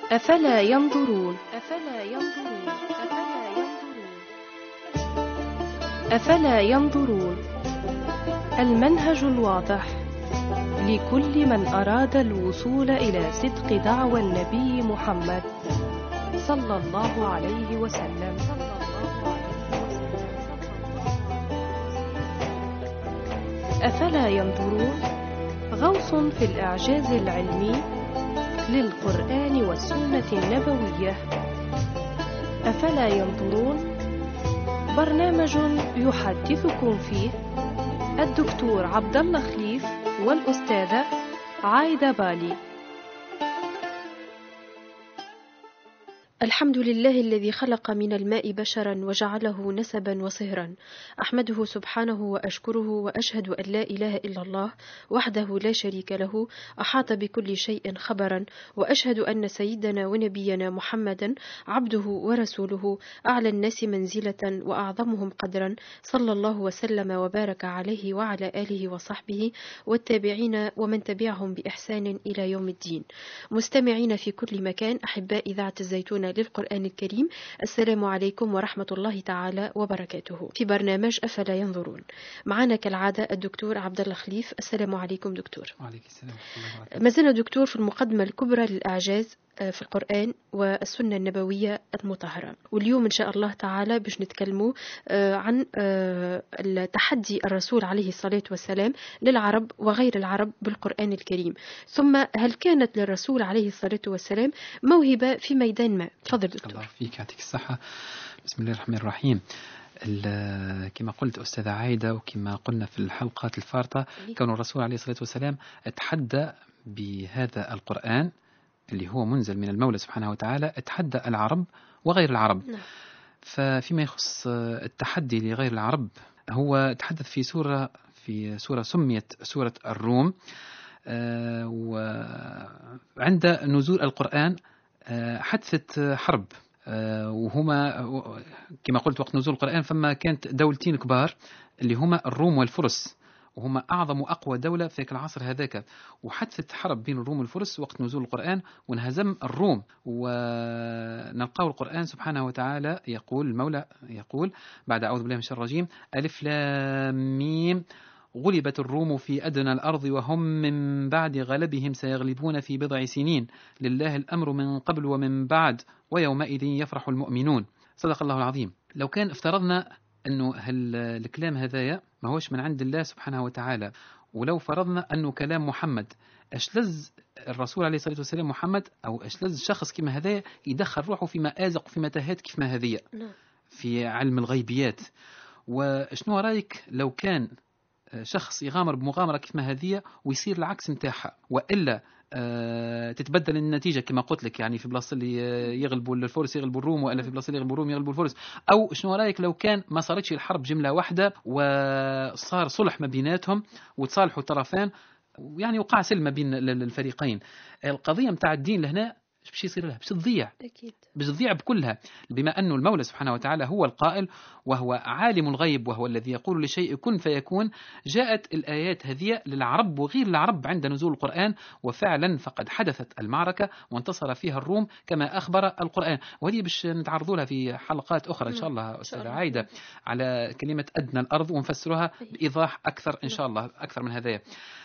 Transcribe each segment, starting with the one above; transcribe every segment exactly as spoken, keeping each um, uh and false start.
أفلا ينظرون أفلا ينظرون أفلا ينظرون أفلا ينظرون المنهج الواضح لكل من أراد الوصول إلى صدق دعوى النبي محمد صلى الله عليه وسلم. أفلا ينظرون غوص في الإعجاز العلمي للقرآن والسنة النبوية. أفلا ينظرون برنامج يحدثكم فيه الدكتور عبد الله خليف والأستاذة عايدة بالي. الحمد لله الذي خلق من الماء بشرا وجعله نسبا وصهرا، أحمده سبحانه وأشكره وأشهد أن لا إله إلا الله وحده لا شريك له أحاط بكل شيء خبرا، وأشهد أن سيدنا ونبينا محمدا عبده ورسوله أعلى الناس منزلة وأعظمهم قدرا، صلى الله وسلم وبارك عليه وعلى آله وصحبه والتابعين ومن تبعهم بإحسان إلى يوم الدين. مستمعين في كل مكان، أحباء إذاعة الزيتون للقرآن الكريم، السلام عليكم ورحمة الله تعالى وبركاته. في برنامج أفلا ينظرون معنا كالعادة الدكتور عبد الله خليف. السلام عليكم دكتور. وعليكم السلام ورحمة الله وبركاته. ما زلنا دكتور في المقدمة الكبرى للإعجاز في القرآن والسنة النبوية المطهرة، واليوم إن شاء الله تعالى باش نتكلموا عن التحدي الرسول عليه الصلاة والسلام للعرب وغير العرب بالقرآن الكريم، ثم هل كانت للرسول عليه الصلاة والسلام موهبة في ميدان ما؟ تفضل دكتور. الله فيك، يعطيك الصحة. بسم الله الرحمن الرحيم. كما قلت أستاذة عايدة وكما قلنا في الحلقات الفارطة، كون الرسول عليه الصلاة والسلام اتحدى بهذا القرآن اللي هو منزل من المولى سبحانه وتعالى، اتحدى العرب وغير العرب. نعم. ففيما يخص التحدي لغير العرب، هو تحدث في سورة في سورة سميت سورة الروم. وعند نزول القرآن حدثت حرب، وهما كما قلت وقت نزول القرآن فما كانت دولتين كبار اللي هما الروم والفرس، وهما أعظم وأقوى دولة في العصر هذاك. وحدثت حرب بين الروم والفرس وقت نزول القرآن، وانهزم الروم. ونلقاه القرآن سبحانه وتعالى يقول، المولى يقول بعد أعوذ بالله من الشيطان الرجيم: ألف لام ميم غلبت الروم في أدنى الأرض وهم من بعد غلبهم سيغلبون في بضع سنين لله الأمر من قبل ومن بعد ويومئذ يفرح المؤمنون. صدق الله العظيم. لو كان افترضنا أنه الكلام هذايا ما هوش من عند الله سبحانه وتعالى، ولو فرضنا أنه كلام محمد، أشلز الرسول عليه الصلاة والسلام محمد أو أشلز شخص كما هذايا يدخل روحه في مآزق وفي متاهات كيف ما هذية في علم الغيبيات. وشنو رأيك لو كان شخص يغامر بمغامرة كيف ما هذية ويصير العكس متاعها، وإلا أه تتبدل النتيجة كما قلت لك، يعني في بلاصة اللي يغلبوا الفرس يغلبوا الروم، وإلا في بلاصة اللي يغلبوا الروم يغلبوا الفرس. أو شنو رأيك لو كان ما صارتش الحرب جملة واحدة وصار صلح ما بيناتهم وتصالحوا الطرفان، يعني وقع سلم ما بين الفريقين. القضية متاع الدين لهنا باش يصير لها باش تضيع، أكيد باش تضيع بكلها، بما أنه المولى سبحانه وتعالى هو القائل وهو عالم الغيب وهو الذي يقول لشيء كن فيكون. جاءت الآيات هذه للعرب وغير العرب عند نزول القرآن، وفعلا فقد حدثت المعركة وانتصر فيها الروم كما أخبر القرآن. وهذه باش نتعرضوا لها في حلقات أخرى إن شاء الله أستاذة عايدة على كلمة أدنى الأرض ونفسرها بإيضاح أكثر إن شاء الله أكثر من هذا.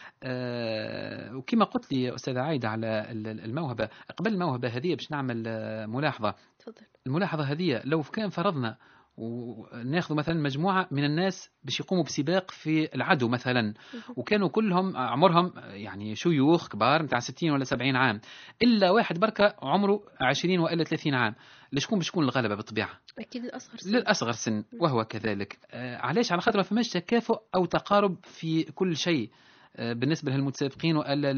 أه وكما قلت لي أستاذة عايدة على الموهبة، قبل الموهبة هذه باش نعمل ملاحظة. تفضل. الملاحظة هذه لو كان فرضنا وناخذ مثلا مجموعة من الناس باش يقوموا بسباق في العدو مثلا، وكانوا كلهم عمرهم يعني شيوخ كبار متاع ستين ولا سبعين عام، إلا واحد بركة عمره عشرين وإلا ثلاثين عام، لشكون باش تكون الغلبة بالطبيعة؟ أكيد الأصغر سن. للأصغر سن. وهو كذلك. آه علاش؟ على خاطر ما فماش تكافؤ أو تقارب في كل شيء بالنسبة للمتسابقين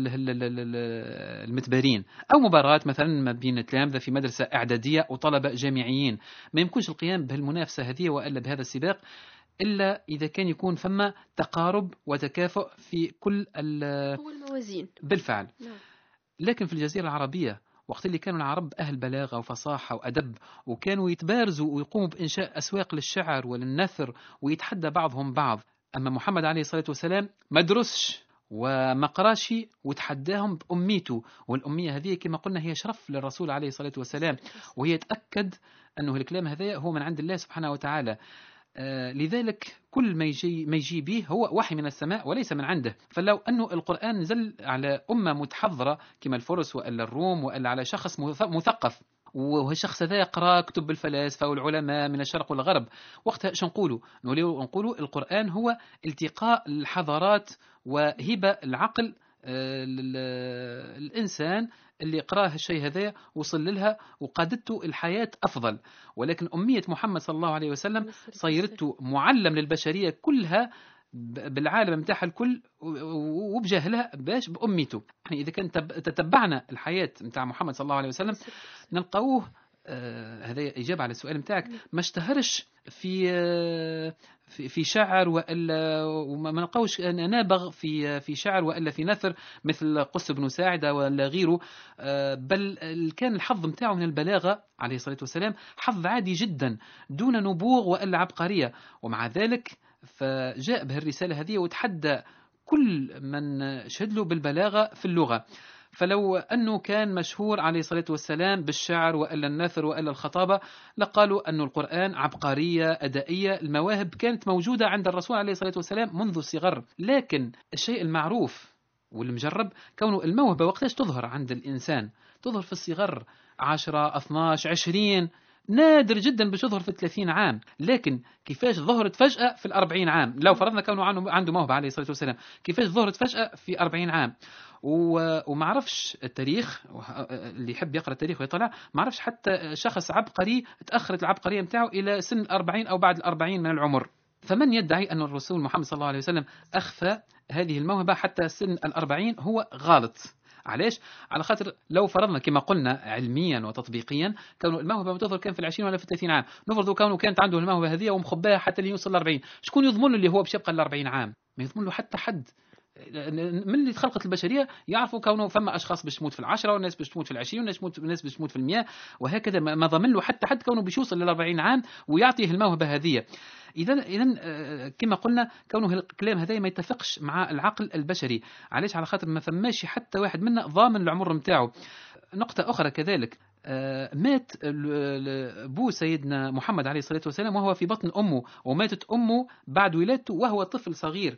والمتبارين، أو مباراة مثلا ما بين تلامذة في مدرسة إعدادية وطلبة جامعيين. ما يمكنش القيام بهالمنافسة هذه وإلا بهذا السباق إلا إذا كان يكون فما تقارب وتكافؤ في كل الموازين. بالفعل. نعم. لكن في الجزيرة العربية وقت اللي كانوا العرب أهل بلاغة وفصاحة وأدب، وكانوا يتبارزوا ويقوموا بإنشاء أسواق للشعر وللنثر ويتحدى بعضهم بعض. أما محمد عليه الصلاة والسلام ما درسش وما قراش وتحداهم بأميته. والأمية هذه كما قلنا هي شرف للرسول عليه الصلاة والسلام، وهي تأكد أنه الكلام هذا هو من عند الله سبحانه وتعالى. آه لذلك كل ما يجي, ما يجي به هو وحي من السماء وليس من عنده. فلو أنه القرآن نزل على أمة متحضرة كما الفرس وإلا الروم وإلا على شخص مثقف، والشخص هذا يقرأ كتب الفلاسفة والعلماء من الشرق والغرب، وقتها شو نقولوا؟ نقولوا القرآن هو التقاء الحضارات وهبة العقل الإنسان اللي قراه الشيء هذا وصل لها وقادته الحياة أفضل. ولكن أمية محمد صلى الله عليه وسلم صيرته معلم للبشرية كلها بالعالم متاعها الكل وبجهلها باش بأميته. يعني إذا كان تتبعنا الحياة متاع محمد صلى الله عليه وسلم نلقاوه آه هذا إجابة على السؤال متاعك، ما اشتهرش في آه في في شعر والا، وما نلقاوش نابغ في في شعر والا في نثر مثل قس بن ساعدة ولا غيره، آه بل كان الحظ متاعه من البلاغة عليه الصلاة والسلام حظ عادي جدا دون نبوغ والا عبقرية. ومع ذلك فجاء به الرسالة هذه وتحدى كل من شهد له بالبلاغة في اللغة. فلو أنه كان مشهور عليه الصلاة والسلام بالشعر وإلا النثر وإلا الخطابة لقالوا أن القرآن عبقرية أدائية، المواهب كانت موجودة عند الرسول عليه الصلاة والسلام منذ الصغر. لكن الشيء المعروف والمجرب كونه الموهبة وقتاش تظهر عند الإنسان؟ تظهر في الصغر عشرة اثناشر عشرين، نادر جدا باش يظهر في ثلاثين عام. لكن كيفاش ظهرت فجأة في الأربعين عام؟ لو فرضنا كونه عنده موهبة عليه الصلاة والسلام، كيفاش ظهرت فجأة في أربعين عام؟ وما عرفش التاريخ، اللي يحب يقرأ التاريخ ويطلع ما عرفش حتى شخص عبقري تأخرت العبقرية متاعه إلى سن الأربعين أو بعد الأربعين من العمر. فمن يدعي أن الرسول محمد صلى الله عليه وسلم أخفى هذه الموهبة حتى سن الأربعين هو غلط. علاش؟ على خاطر لو فرضنا كما قلنا علميا وتطبيقيا كونه الموهبة بتظهر كان في العشرين ولا في الثلاثين عام، نفرضوا كونه كانت عنده الموهبة هذه ومخباها حتى اللي يوصل الأربعين، شكون يضمن له اللي هو باش يبقى الأربعين عام؟ ما يضمن له حتى حد. من اللي خلقت البشرية يعرفوا كونه فما أشخاص باش تموت في العشرة والناس باش تموت في العشرين والناس باش تموت في المئة، وهكذا ما ضمن له حتى حد كونه باش يوصل للأربعين عام ويعطيه الموهبة هذه. إذن إذن كما قلنا كونه الكلام هذا ما يتفقش مع العقل البشري. علاش؟ على خاطر ما فماش حتى واحد منا ضامن العمر متاعه. نقطة أخرى كذلك، مات أبو سيدنا محمد عليه الصلاة والسلام وهو في بطن أمه، وماتت أمه بعد ولادته وهو طفل صغير،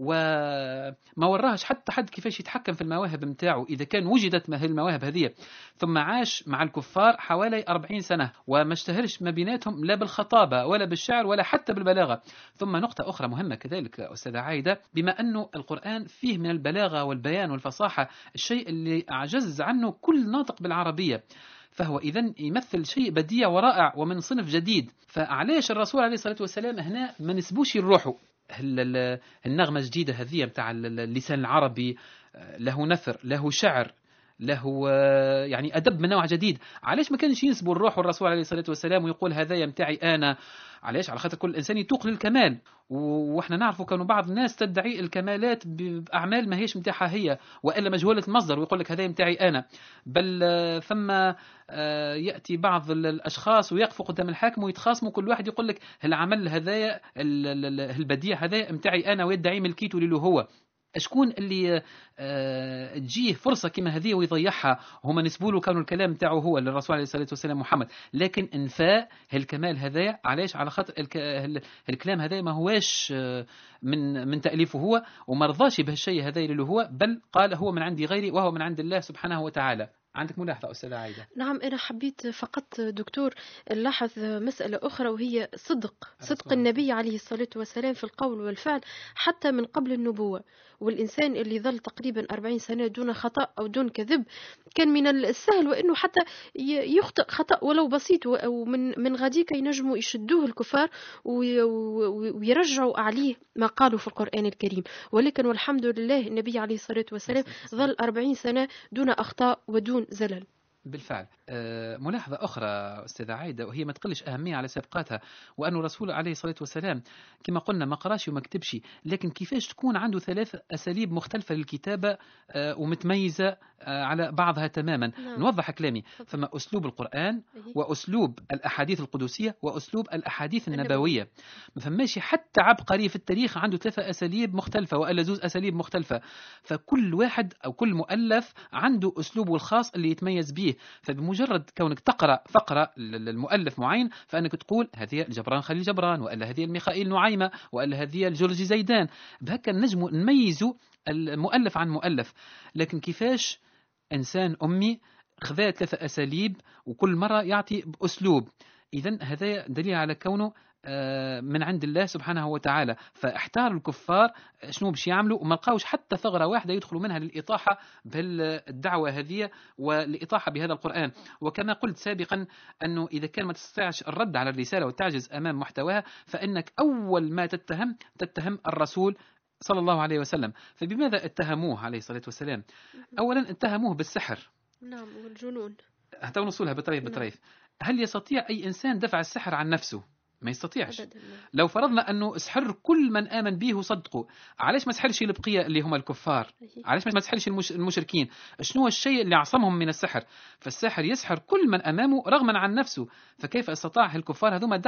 وما وراهش حتى حد كيفاش يتحكم في المواهب متاعه إذا كان وجدت ما هي المواهب هذه. ثم عاش مع الكفار حوالي أربعين سنة وما اشتهرش ما بيناتهم لا بالخطابة ولا بالشعر ولا حتى بالبلاغة. ثم نقطة أخرى مهمة كذلك أستاذة عايدة، بما أنه القرآن فيه من البلاغة والبيان والفصاحة الشيء اللي أعجز عنه كل ناطق بالعربية، فهو إذن يمثل شيء بديع ورائع ومن صنف جديد. فعليش الرسول عليه الصلاة والسلام هنا ما نسبوش يروحوا النغمة الجديدة هذه متاع اللسان العربي، له نثر له شعر له يعني أدب من نوع جديد. علاش ما كانش ينسبوا الروح والرسول عليه الصلاة والسلام ويقول هذا يمتعي أنا؟ علاش؟ على خاطر كل إنسان يتوق للكمال، وإحنا نعرفوا كانوا بعض الناس تدعي الكمالات بأعمال ما هيش متاعها هي وإلا مجهولة المصدر ويقول لك هذا يمتعي أنا. بل ثم يأتي بعض الأشخاص ويقفوا قدام الحاكم ويتخاصموا، كل واحد يقول لك العمل هذايا البديع هذا يمتعي أنا ويدعي ملكيته له هو. أشكون اللي أه تجيه فرصة كما هذه ويضيعها؟ هما نسبوا له كانوا الكلام تاعه هو للرسول عليه الصلاة والسلام محمد، لكن انفاء الكمال هذا علاش؟ على خاطر الكلام هذا ما هواش من من تأليفه هو، وما رضاش بهالشيء هذا اللي هو، بل قال هو من عندي غيري وهو من عند الله سبحانه وتعالى. عندك ملاحظة أستاذة عايدة؟ نعم، أنا حبيت فقط دكتور نلاحظ مسألة أخرى، وهي صدق صدق النبي عليه الصلاة والسلام في القول والفعل حتى من قبل النبوة. والإنسان اللي ظل تقريبا أربعين سنة دون خطأ أو دون كذب كان من السهل وإنه حتى يخطئ خطأ ولو بسيط، ومن من غاديك ينجموا يشدوه الكفار ويرجعوا عليه ما قالوا في القرآن الكريم. ولكن والحمد لله النبي عليه الصلاة والسلام ظل أربعين سنة دون أخطاء ودون زلل. بالفعل. ملاحظة أخرى أستاذة عايدة وهي ما تقلش أهمية على سابقاتها، وأن الرسول عليه الصلاة والسلام كما قلنا ما قراش وما كتبش، لكن كيفاش تكون عنده ثلاث أساليب مختلفة للكتابة ومتميزة على بعضها تماما. نعم. نوضح كلامي، فما أسلوب القرآن وأسلوب الأحاديث القدسية وأسلوب الأحاديث النبوية. ما فماشي حتى عبقري في التاريخ عنده ثلاثة أساليب مختلفة وإلا زوز أساليب مختلفة، فكل واحد أو كل مؤلف عنده أسلوبه الخاص اللي يتميز به. فبمجرد كونك تقرأ فقرة للمؤلف معين فإنك تقول هذه الجبران خليل جبران، وإلا هذه الميخائيل نعيمة، وإلا هذه الجورجي زيدان. بهكا نجم نميزوا المؤلف عن مؤلف. لكن كيفاش إنسان أمي خذا ثلاثة أساليب وكل مرة يعطي بأسلوب؟ إذن هذا دليل على كونه من عند الله سبحانه وتعالى. فاحتار الكفار شنو باش يعملوا وما لقاوش حتى ثغرة واحدة يدخلوا منها للإطاحة بالدعوة هذه والإطاحة بهذا القرآن. وكما قلت سابقا أنه إذا كان ما تستطيعش الرد على الرسالة وتعجز أمام محتواها فإنك أول ما تتهم تتهم الرسول صلى الله عليه وسلم. فبماذا اتهموه عليه الصلاة والسلام؟ أولا اتهموه بالسحر، نعم، والجنون. حتى نوصلها بطريف بطريف. هل يستطيع أي إنسان دفع السحر عن نفسه؟ ما يستطيعش. لو فرضنا أنه سحر كل من آمن به وصدقوا، علاش ما سحرش البقية اللي هم الكفار؟ علاش ما سحرش المشركين؟ شنو هو الشيء اللي عصمهم من السحر؟ فالسحر يسحر كل من أمامه رغما عن نفسه. فكيف استطاع الكفار هذوما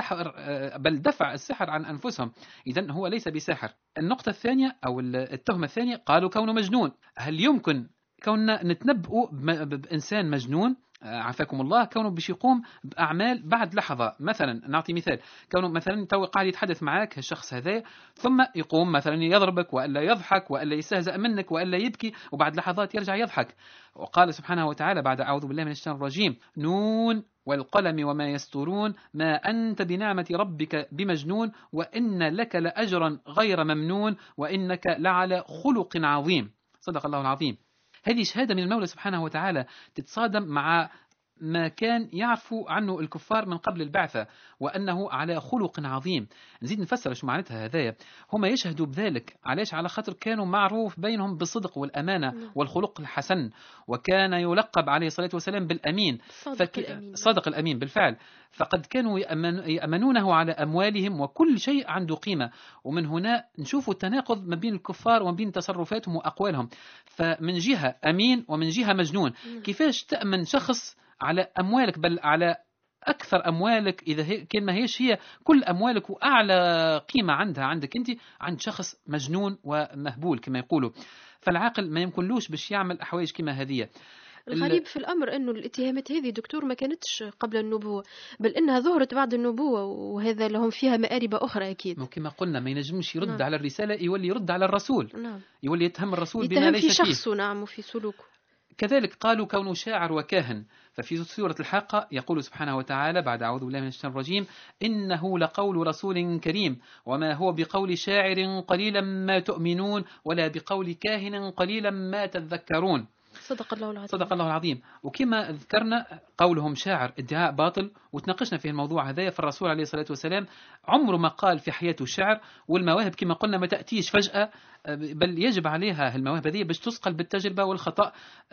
بل دفع السحر عن أنفسهم؟ إذن هو ليس بساحر. النقطة الثانية أو التهمة الثانية قالوا كونه مجنون. هل يمكن كوننا نتنبؤ بإنسان مجنون عافاكم الله كونه باش يقوم بأعمال بعد لحظة؟ مثلا نعطي مثال، كونه مثلا تو قاعد يتحدث معك الشخص هذا ثم يقوم مثلا يضربك وإلا يضحك وإلا يستهزأ منك وإلا يبكي وبعد لحظات يرجع يضحك. وقال سبحانه وتعالى بعد أعوذ بالله من الشيطان الرجيم: نون والقلم وما يسطرون ما أنت بنعمة ربك بمجنون وإن لك لأجرا غير ممنون وإنك لعلى خلق عظيم. صدق الله العظيم. هذه شهادة من المولى سبحانه وتعالى تتصادم مع ما كان يعرفوا عنه الكفار من قبل البعثة وأنه على خلق عظيم. نزيد نفسر شو معناتها هذايا. هم يشهدوا بذلك علاش؟ على خاطر كانوا معروف بينهم بالصدق والأمانة والخلق الحسن، وكان يلقب عليه الصلاة والسلام بالأمين، صادق, فك... الأمين. صادق الأمين بالفعل. فقد كانوا يأمن... يأمنونه على أموالهم وكل شيء عنده قيمة. ومن هنا نشوف التناقض ما بين الكفار وما بين تصرفاتهم وأقوالهم. فمن جهة أمين ومن جهة مجنون. كيفاش تأمن شخص على أموالك، بل على أكثر أموالك إذا هي كان ما هيش هي كل أموالك وأعلى قيمة عندها عندك أنت، عند شخص مجنون ومهبول كما يقولوا. فالعاقل ما يمكنلوش باش يعمل أحواج كما هذه. الغريب في الأمر أنه الاتهامات هذه دكتور ما كانتش قبل النبوة، بل إنها ظهرت بعد النبوة، وهذا لهم فيها مآرب أخرى أكيد. كما قلنا ما ينجمش يرد نعم. على الرسالة، يولي يرد على الرسول. نعم. يولي يتهم الرسول بما يتهم ليس في فيه. شخصه. نعم، وفي سلوكه. كذلك قالوا كونه شاعر وكاهن. ففي سورة الحاقة يقول سبحانه وتعالى بعد أعوذ بالله من الشيطان الرجيم: إنه لقول رسول كريم وما هو بقول شاعر قليلا ما تؤمنون ولا بقول كاهن قليلا ما تذكرون. صدق الله العظيم. صدق الله العظيم. وكما ذكرنا قولهم شاعر ادعاء باطل، وتناقشنا في الموضوع هذا. فالرسول عليه الصلاة والسلام عمره ما قال في حياته شعر، والمواهب كما قلنا ما تأتيش فجأة، بل يجب عليها المواهب هذه باش تسقل بالتجربة والخطأ.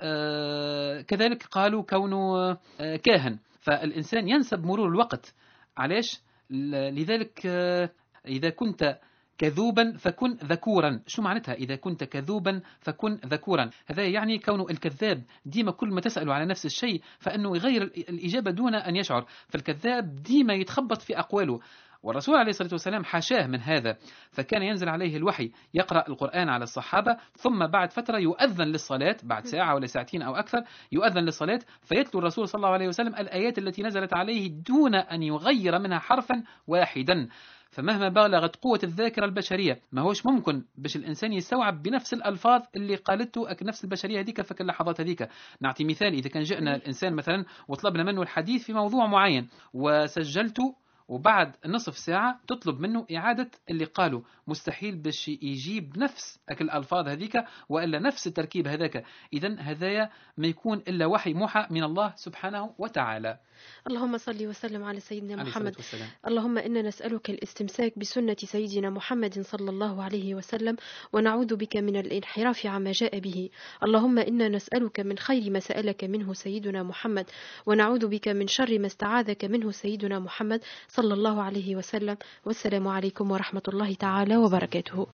كذلك قالوا كونه كاهن، فالإنسان ينسب مرور الوقت. علاش؟ لذلك إذا كنت كذوبا فكن ذكورا. شو معناتها إذا كنت كذوبا فكن ذكورا؟ هذا يعني كونه الكذاب ديما كل ما تسأله على نفس الشيء فإنه يغير الإجابة دون أن يشعر. فالكذاب ديما يتخبط في أقواله، والرسول عليه الصلاة والسلام حاشاه من هذا. فكان ينزل عليه الوحي يقرأ القرآن على الصحابة، ثم بعد فترة يؤذن للصلاة، بعد ساعة ولا ساعتين أو أكثر يؤذن للصلاة، فيتلو الرسول صلى الله عليه وسلم الآيات التي نزلت عليه دون أن يغير منها حرفا واحدا. فمهما بلغت قوة الذاكرة البشرية ما هوش ممكن باش الإنسان يستوعب بنفس الألفاظ اللي قالته نفس البشرية هذيك في اللحظات هذيك. نعطي مثال: إذا كان جئنا الإنسان مثلا وطلبنا منه الحديث في موضوع معين وسجلته وبعد نصف ساعة تطلب منه إعادة اللي قالوا. مستحيل باش يجيب نفس أكل الألفاظ هذيك وإلا نفس التركيب هذاك. إذن هذايا ما يكون إلا وحي موحى من الله سبحانه وتعالى. اللهم صل وسلم على سيدنا عليه محمد. الصلاة والسلام. اللهم إنا نسألك الاستمساك بسنة سيدنا محمد صلى الله عليه وسلم، ونعوذ بك من الانحراف عما جاء به. اللهم إنا نسألك من خير ما سألك منه سيدنا محمد، ونعوذ بك من شر ما استعاذك منه سيدنا محمد صلى الله عليه وسلم. والسلام عليكم ورحمة الله تعالى وبركاته.